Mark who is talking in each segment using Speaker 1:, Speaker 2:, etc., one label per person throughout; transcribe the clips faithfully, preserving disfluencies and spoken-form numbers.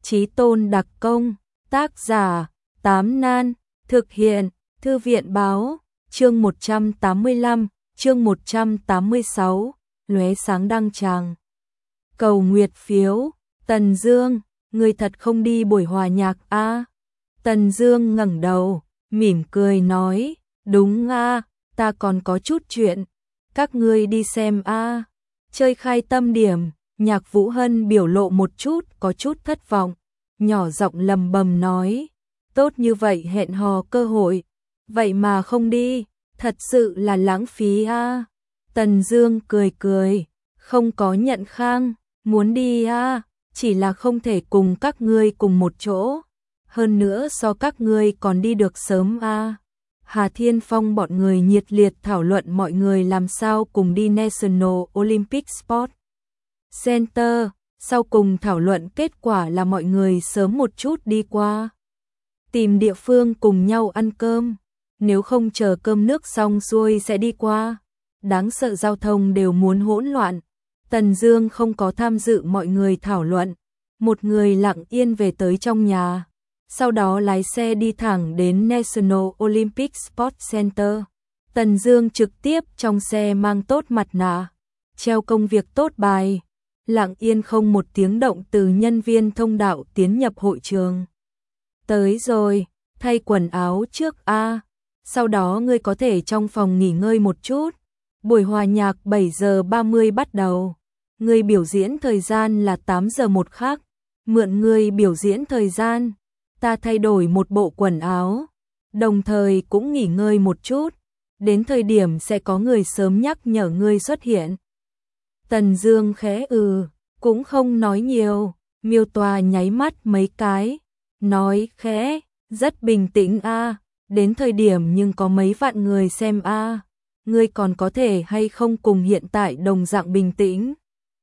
Speaker 1: Chí Tôn đặc công, tác giả, Tám Nan, thực hiện, Thư viện báo, chương một trăm tám mươi lăm, chương một trăm tám mươi sáu, lóe sáng đăng tràng. Cầu nguyệt phiếu, Tần Dương, người thật không đi buổi hòa nhạc a? À? Tần Dương ngẩng đầu, mỉm cười nói, đúng a, à, ta còn có chút chuyện, các ngươi đi xem a. À. Chơi khai tâm điểm, Nhạc Vũ Hân biểu lộ một chút có chút thất vọng, nhỏ giọng lầm bầm nói, tốt như vậy hẹn hò cơ hội, vậy mà không đi, thật sự là lãng phí a. À. Tần Dương cười cười, không có nhận khang, muốn đi a, à, chỉ là không thể cùng các ngươi cùng một chỗ, hơn nữa so các ngươi còn đi được sớm a. À. Hà Thiên Phong bọn người nhiệt liệt thảo luận mọi người làm sao cùng đi National Olympic Sport Center, sau cùng thảo luận kết quả là mọi người sớm một chút đi qua, tìm địa phương cùng nhau ăn cơm, nếu không chờ cơm nước xong xuôi sẽ đi qua, đáng sợ giao thông đều muốn hỗn loạn. Tần Dương không có tham dự mọi người thảo luận, một người lặng yên về tới trong nhà, sau đó lái xe đi thẳng đến National Olympic Sport Center. Tần Dương trực tiếp trong xe mang tốt mặt nạ, treo công việc tốt bài, lặng yên không một tiếng động từ nhân viên thông đạo tiến nhập hội trường. Tới rồi, thay quần áo trước a, sau đó ngươi có thể trong phòng nghỉ ngơi một chút. Buổi hòa nhạc bảy giờ ba mươi bắt đầu. Ngươi biểu diễn thời gian là tám giờ một khắc. Mượn ngươi biểu diễn thời gian, ta thay đổi một bộ quần áo, đồng thời cũng nghỉ ngơi một chút, đến thời điểm sẽ có người sớm nhắc nhở ngươi xuất hiện. Tần Dương khẽ ừ, cũng không nói nhiều, Miêu Tòa nháy mắt mấy cái, nói khẽ, rất bình tĩnh a, à, đến thời điểm nhưng có mấy vạn người xem a, à, ngươi còn có thể hay không cùng hiện tại đồng dạng bình tĩnh.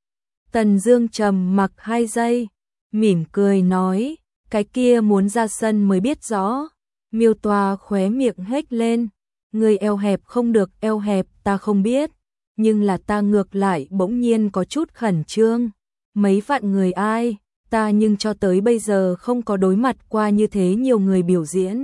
Speaker 1: Tần Dương trầm mặc hai giây, mỉm cười nói, cái kia muốn ra sân mới biết rõ. Miêu Tòa khóe miệng hếch lên, người eo hẹp không được eo hẹp ta không biết, nhưng là ta ngược lại bỗng nhiên có chút khẩn trương. Mấy vạn người ai, ta nhưng cho tới bây giờ không có đối mặt qua như thế nhiều người biểu diễn.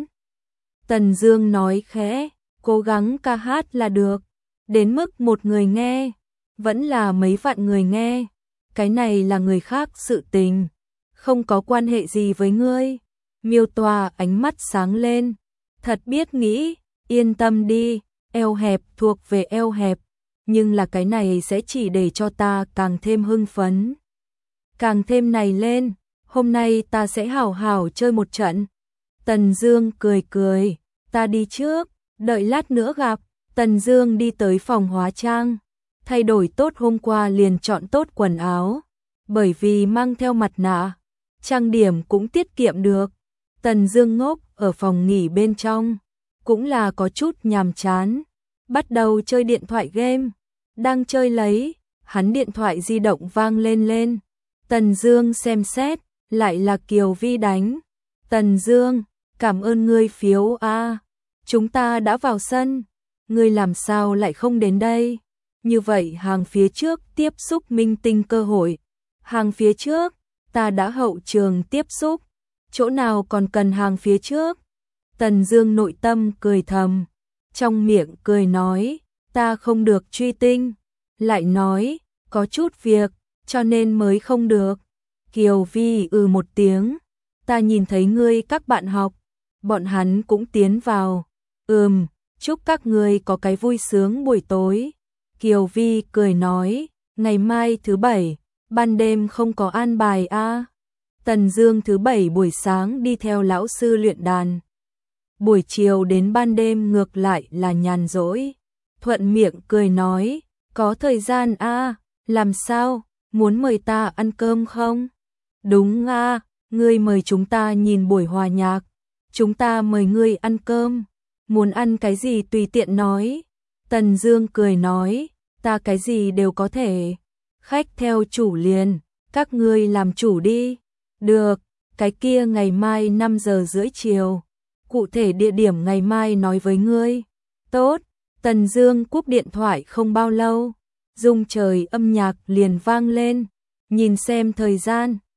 Speaker 1: Tần Dương nói khẽ, cố gắng ca hát là được, đến mức một người nghe, vẫn là mấy vạn người nghe, cái này là người khác sự tình, không có quan hệ gì với ngươi. Miêu Tòa ánh mắt sáng lên, thật biết nghĩ, yên tâm đi, eo hẹp thuộc về eo hẹp, nhưng là cái này sẽ chỉ để cho ta càng thêm hưng phấn. Càng thêm này lên, hôm nay ta sẽ hảo hảo chơi một trận. Tần Dương cười cười, ta đi trước, đợi lát nữa gặp. Tần Dương đi tới phòng hóa trang, thay đổi tốt hôm qua liền chọn tốt quần áo, bởi vì mang theo mặt nạ, trang điểm cũng tiết kiệm được. Tần Dương ngốc ở phòng nghỉ bên trong, cũng là có chút nhàm chán, bắt đầu chơi điện thoại game. Đang chơi lấy, hắn điện thoại di động vang lên lên. Tần Dương xem xét, lại là Kiều Vi đánh. Tần Dương, cảm ơn ngươi phiếu a, chúng ta đã vào sân, ngươi làm sao lại không đến đây? Như vậy hàng phía trước tiếp xúc minh tinh cơ hội. Hàng phía trước, ta đã hậu trường tiếp xúc, chỗ nào còn cần hàng phía trước? Tần Dương nội tâm cười thầm, trong miệng cười nói, ta không được truy tinh, lại nói, có chút việc, cho nên mới không được. Kiều Vi ừ một tiếng, ta nhìn thấy ngươi các bạn học, bọn hắn cũng tiến vào. Ừm, chúc các ngươi có cái vui sướng buổi tối. Kiều Vi cười nói, ngày mai thứ bảy, ban đêm không có an bài a. À. Tần Dương thứ bảy buổi sáng đi theo lão sư luyện đàn, buổi chiều đến ban đêm ngược lại là nhàn rỗi. Thuận miệng cười nói, có thời gian a, à, làm sao, muốn mời ta ăn cơm không? Đúng a, à, ngươi mời chúng ta nhìn buổi hòa nhạc, chúng ta mời ngươi ăn cơm, muốn ăn cái gì tùy tiện nói. Tần Dương cười nói, ta cái gì đều có thể, khách theo chủ liền, các ngươi làm chủ đi. Được, cái kia ngày mai năm giờ rưỡi chiều, cụ thể địa điểm ngày mai nói với ngươi. Tốt. Tần Dương cúp điện thoại không bao lâu, rung trời âm nhạc liền vang lên, nhìn xem thời gian,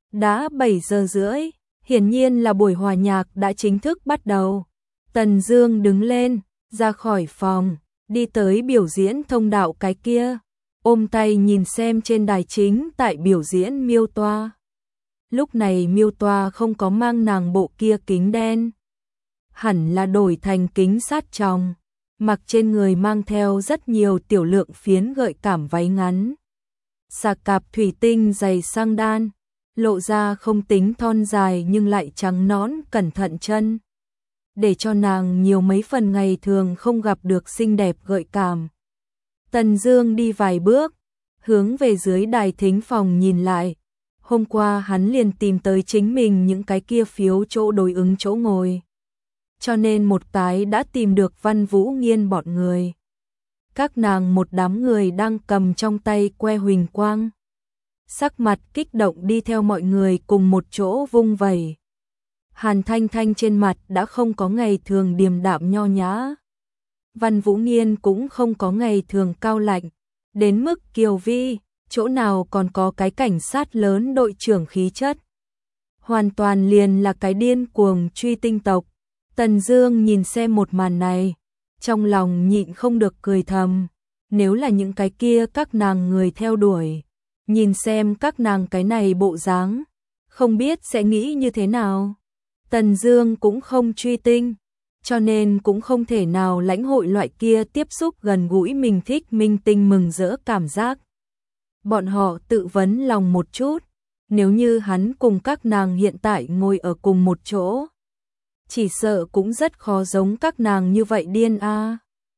Speaker 1: Đã bảy giờ rưỡi, hiển nhiên là buổi hòa nhạc đã chính thức bắt đầu. Tần Dương đứng lên, ra khỏi phòng, đi tới biểu diễn thông đạo cái kia, ôm tay nhìn xem trên đài chính tại biểu diễn Miêu Toa. Lúc này Miêu Toa không có mang nàng bộ kia kính đen, hẳn là đổi thành kính sát tròng, mặc trên người mang theo rất nhiều tiểu lượng phiến gợi cảm váy ngắn. Xà cạp thủy tinh giày sang đan, lộ ra không tính thon dài nhưng lại trắng nõn cẩn thận chân, để cho nàng nhiều mấy phần ngày thường không gặp được xinh đẹp gợi cảm. Tần Dương đi vài bước, hướng về dưới đài thính phòng nhìn lại. Hôm qua hắn liền tìm tới chính mình những cái kia phiếu chỗ đối ứng chỗ ngồi, cho nên một cái đã tìm được Văn Vũ Nghiên bọn người. Các nàng một đám người đang cầm trong tay que huỳnh quang, sắc mặt kích động đi theo mọi người cùng một chỗ vung vẩy. Hàn Thanh Thanh trên mặt đã không có ngày thường điềm đạm nho nhã. Văn Vũ Nghiên cũng không có ngày thường cao lạnh, đến mức kiều vi, chỗ nào còn có cái cảnh sát lớn đội trưởng khí chất. Hoàn toàn liền là cái điên cuồng truy tinh tộc. Tần Dương nhìn xem một màn này, trong lòng nhịn không được cười thầm, nếu là những cái kia các nàng người theo đuổi, nhìn xem các nàng cái này bộ dáng, không biết sẽ nghĩ như thế nào. Tần Dương cũng không truy tinh, cho nên cũng không thể nào lãnh hội loại kia tiếp xúc gần gũi mình thích minh tinh mừng rỡ cảm giác. Bọn họ tự vấn lòng một chút, nếu như hắn cùng các nàng hiện tại ngồi ở cùng một chỗ, chỉ sợ cũng rất khó giống các nàng như vậy điên a. À.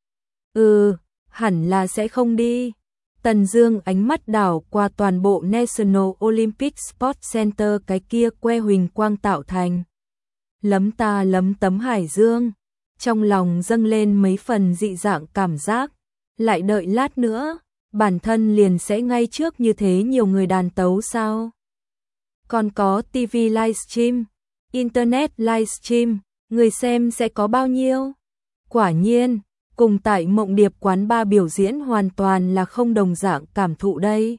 Speaker 1: Ừ, hẳn là sẽ không đi. Tần Dương ánh mắt đảo qua toàn bộ National Olympic Sports Center cái kia que huỳnh quang tạo thành. Lấm ta lấm tấm hải dương, trong lòng dâng lên mấy phần dị dạng cảm giác, lại đợi lát nữa, bản thân liền sẽ ngay trước như thế nhiều người đàn tấu sao? Còn có ti vi livestream, internet livestream, người xem sẽ có bao nhiêu? Quả nhiên, cùng tại Mộng Điệp quán ba biểu diễn hoàn toàn là không đồng dạng cảm thụ đây.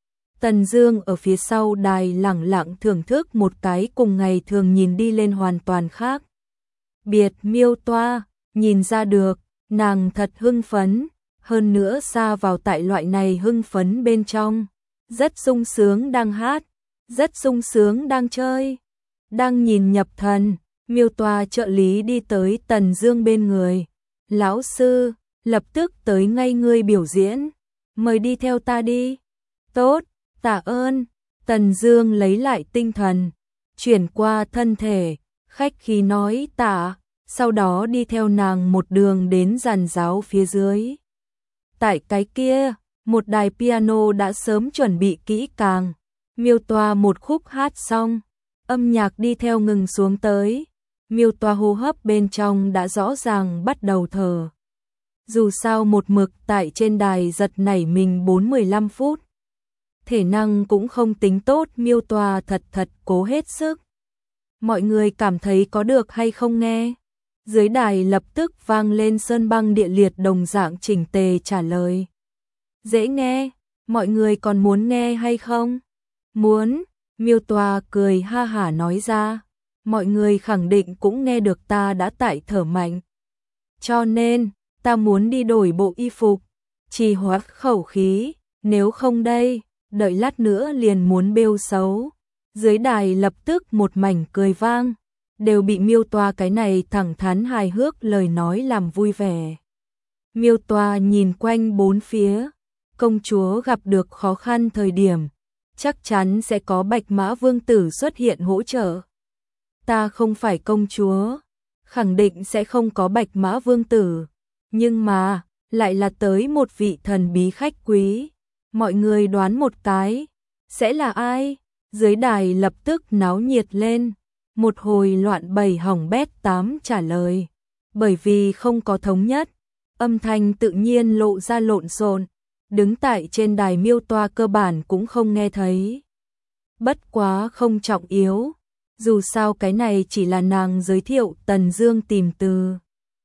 Speaker 1: Tần Dương ở phía sau đài lẳng lặng thưởng thức một cái cùng ngày thường nhìn đi lên hoàn toàn khác biệt Miêu Toa, nhìn ra được, nàng thật hưng phấn, hơn nữa xa vào tại loại này hưng phấn bên trong, rất sung sướng đang hát, rất sung sướng đang chơi, đang nhìn nhập thần. Miêu Toa trợ lý đi tới Tần Dương bên người, lão sư, lập tức tới ngay ngươi biểu diễn, mời đi theo ta đi. Tốt, tạ ơn. Tần Dương lấy lại tinh thần, chuyển qua thân thể, khách khí nói tạ, sau đó đi theo nàng một đường đến giàn giáo phía dưới. Tại cái kia, một đài piano đã sớm chuẩn bị kỹ càng, Miêu Toa một khúc hát xong, âm nhạc đi theo ngừng xuống tới. Miêu Toa hô hấp bên trong đã rõ ràng bắt đầu thở. Dù sao một mực tại trên đài giật nảy mình bốn mười lăm phút, thể năng cũng không tính tốt, Miêu Toa thật thật cố hết sức. Mọi người cảm thấy có được hay không nghe? Dưới đài lập tức vang lên sơn băng địa liệt đồng dạng chỉnh tề trả lời. Dễ nghe, mọi người còn muốn nghe hay không? Muốn, Miêu Toa cười ha hả nói ra. Mọi người khẳng định cũng nghe được ta đã tại thở mạnh. Cho nên, ta muốn đi đổi bộ y phục, trì hoãn khẩu khí, nếu không đây, đợi lát nữa liền muốn bêu xấu. Dưới đài lập tức một mảnh cười vang, đều bị Miêu Toa cái này thẳng thắn hài hước lời nói làm vui vẻ. Miêu Toa nhìn quanh bốn phía, công chúa gặp được khó khăn thời điểm, chắc chắn sẽ có Bạch Mã Vương tử xuất hiện hỗ trợ. Ta không phải công chúa, khẳng định sẽ không có Bạch Mã Vương tử, nhưng mà, lại là tới một vị thần bí khách quý. Mọi người đoán một cái, sẽ là ai? Dưới đài lập tức náo nhiệt lên, một hồi loạn bầy hỏng bét tám trả lời. Bởi vì không có thống nhất, âm thanh tự nhiên lộ ra lộn xộn, đứng tại trên đài Miêu Toa cơ bản cũng không nghe thấy. Bất quá không trọng yếu, dù sao cái này chỉ là nàng giới thiệu. Tần Dương tìm từ.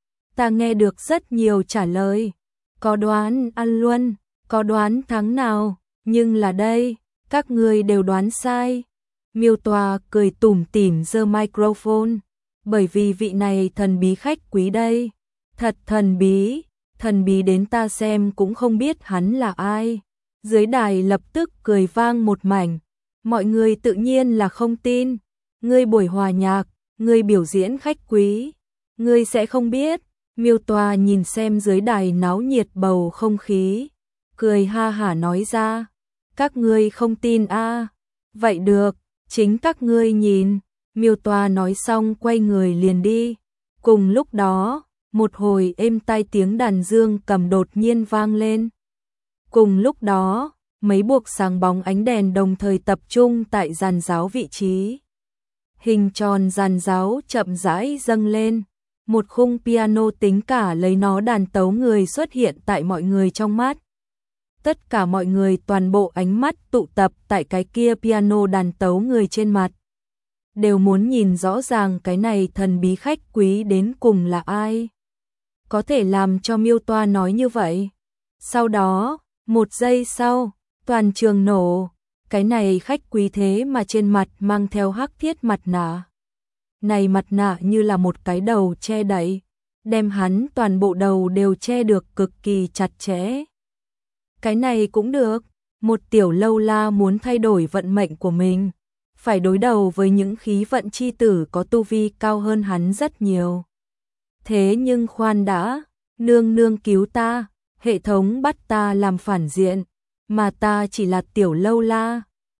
Speaker 1: Ta nghe được rất nhiều trả lời, có đoán ăn luôn, có đoán tháng nào, nhưng là đây, các người đều đoán sai. Miêu Toa cười tủm tỉm giơ microphone, bởi vì vị này thần bí khách quý đây, thật thần bí, thần bí đến ta xem cũng không biết hắn là ai. Dưới đài lập tức cười vang một mảnh, mọi người tự nhiên là không tin, ngươi buổi hòa nhạc, ngươi biểu diễn khách quý, ngươi sẽ không biết. Miêu Toa nhìn xem dưới đài náo nhiệt bầu không khí, cười ha hả nói ra, các ngươi không tin a? À? Vậy được, chính các ngươi nhìn. Miêu Toa nói xong quay người liền đi. Cùng lúc đó, một hồi êm tai tiếng đàn dương cầm đột nhiên vang lên. Cùng lúc đó, mấy buộc sáng bóng ánh đèn đồng thời tập trung tại giàn giáo vị trí. Hình tròn giàn giáo chậm rãi dâng lên, một khung piano tính cả lấy nó đàn tấu người xuất hiện tại mọi người trong mắt. Tất cả mọi người toàn bộ ánh mắt tụ tập tại cái kia piano đàn tấu người trên mặt. Đều muốn nhìn rõ ràng cái này thần bí khách quý đến cùng là ai. Có thể làm cho Miêu Toa nói như vậy. Sau đó, một giây sau, toàn trường nổ. Cái này khách quý thế mà trên mặt mang theo hắc thiết mặt nạ. Này mặt nạ như là một cái đầu che đậy, đem hắn toàn bộ đầu đều che được cực kỳ chặt chẽ. Cái này cũng được, một tiểu lâu la muốn thay đổi vận mệnh của mình, phải đối đầu với những khí vận chi tử có tu vi cao hơn hắn rất nhiều. Thế nhưng khoan đã, nương nương cứu ta, hệ thống bắt ta làm phản diện, mà ta chỉ là tiểu lâu la,